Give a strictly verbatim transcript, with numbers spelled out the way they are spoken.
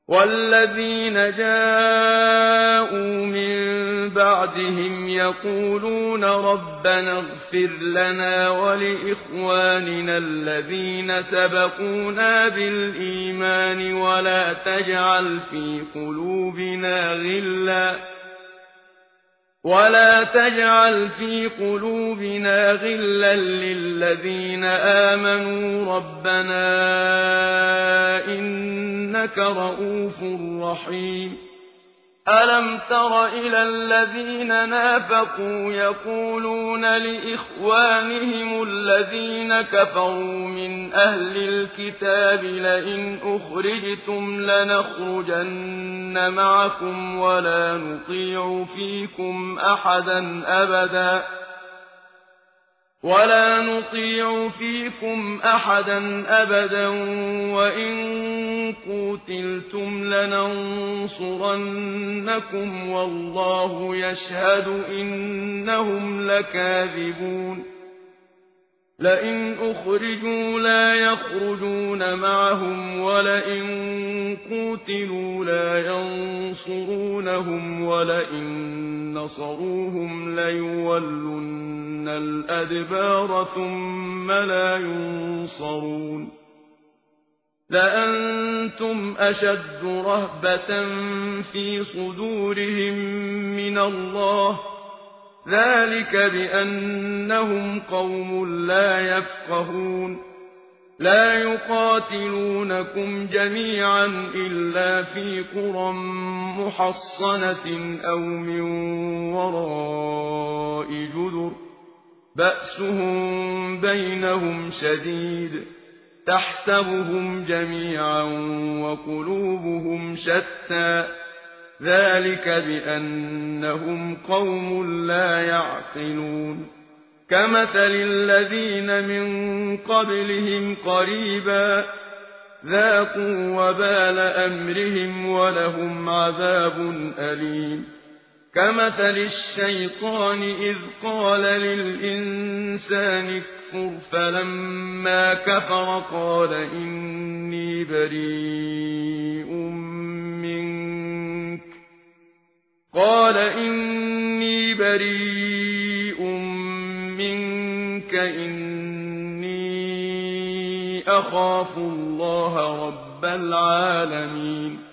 والذين جاءوا من بعدهم يقولون ربنا اغفر لنا ولإخواننا الذين سبقونا بالإيمان ولا تجعل في قلوبنا غلا ولا تجعل في قلوبنا غلا للذين آمنوا ربنا إنك رؤوف رحيم. ألم تر إلى الذين نافقوا يقولون لإخوانهم الذين كفروا من أهل الكتاب لئن أخرجتم لنخرجن معكم ولا نطيع فيكم أحدا أبدا ولا نطيع فيكم أحدا أبدا وإن قوتلتم لننصرنكم والله يشهد إنهم لكاذبون. لئن أخرجوا لا يخرجون معهم ولئن قوتلوا لا ينصرونهم ولئن نصروهم ليولن الأدبار ثم لا ينصرون. لأنتم أشد رهبة في صدورهم من الله ذلك بأنهم قوم لا يفقهون. لا يقاتلونكم جميعا إلا في قرى محصنة أو من وراء جدر بأسهم بينهم شديد تحسبهم جميعا وقلوبهم شتى ذلك بأنهم قوم لا يعقلون. كمثل الذين من قبلهم قريبا ذاقوا وبال أمرهم ولهم عذاب أليم. كمثل الشيطان إذ قال للإنسان اكفر فلما كفر قال إني بريء منك قال إني بريء منك إني أخاف الله رب العالمين.